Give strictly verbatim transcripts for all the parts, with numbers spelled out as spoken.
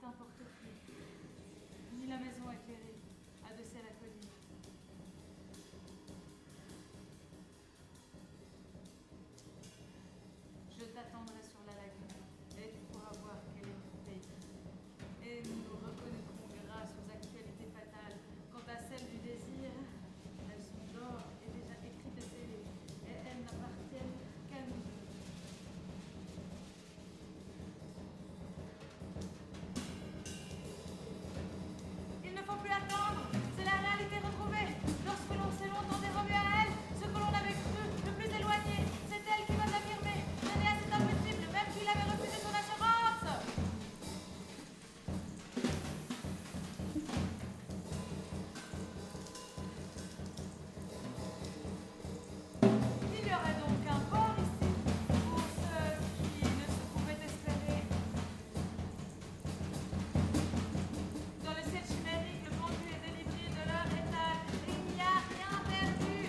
n'importe plus, ni la maison éclairée, adossée à la colline. Je t'attendrai sur la lagune, et tu pourras voir quel est mon pays. Et nous nous reconnaîtrons grâce aux actualités fatales. Quant à celles du désir, elles sont d'or et déjà écrites et scellées, et elles n'appartiennent qu'à nous deux. Il ne faut plus attendre, c'est la réalité retrouvée. Lorsque l'on s'est longtemps dérobé à elle, ce que l'on avait cru le plus éloigné, c'est elle qui va l'affirmer. Tenez à cet impossible, même s'il avait refusé son assurance. Il y aurait donc un port ici, pour ceux qui ne se pouvaient espérer. Dans le ciel chimérique, le pendu est délivré de leur état. Il n'y a rien perdu.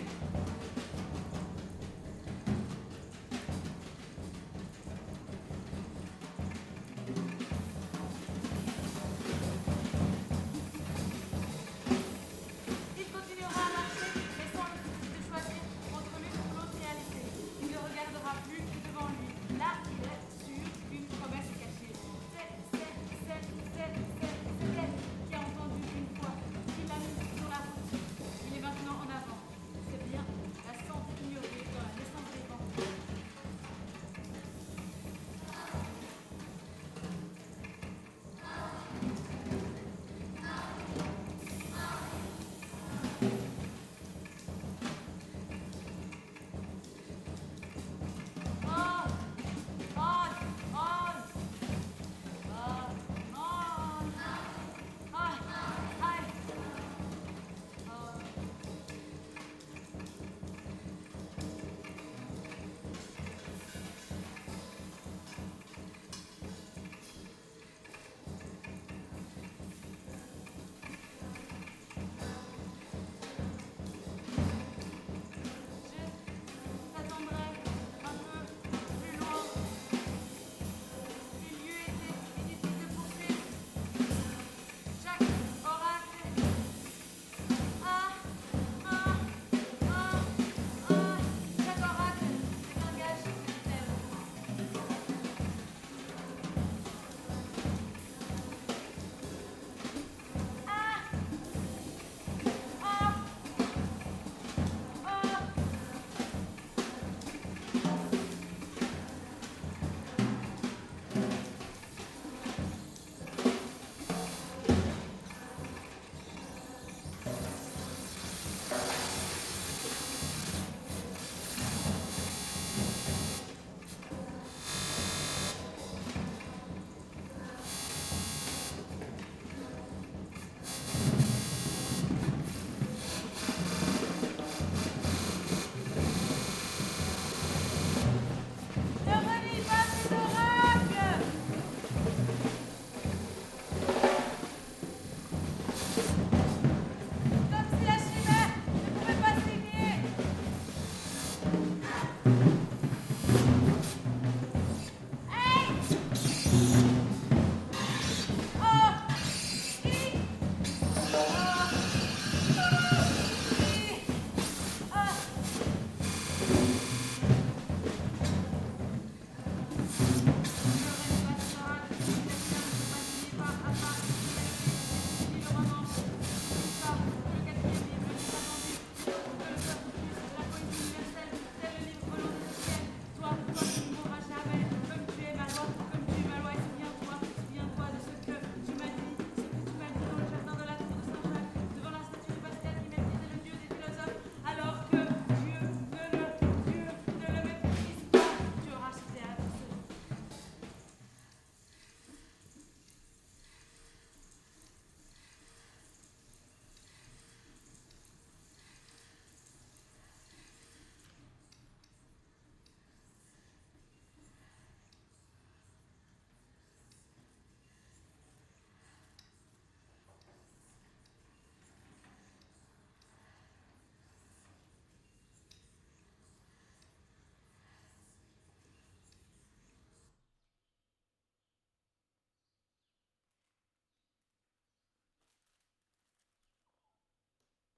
Il continuera à marcher, mais sans nécessité de choisir entre l'une ou l'autre réalité. Il ne regardera plus que devant lui. Là, il est sûr qu'une promesse est cachée. C'est, c'est, c'est, c'est, c'est, c'est elle qui a entendu une fois, qui l'a mis sur la route. Il est maintenant en avant. C'est bien la santé ignorée dans la naissance des vents. On, on, on, on, on. Ah, aïe. Oh. Je t'attendrai un peu plus loin. Il lui était inutile de poursuivre. Chaque oracle. Ah, ah, ah, ah. Chaque oracle est un gage de terre. Ah, ah, ah.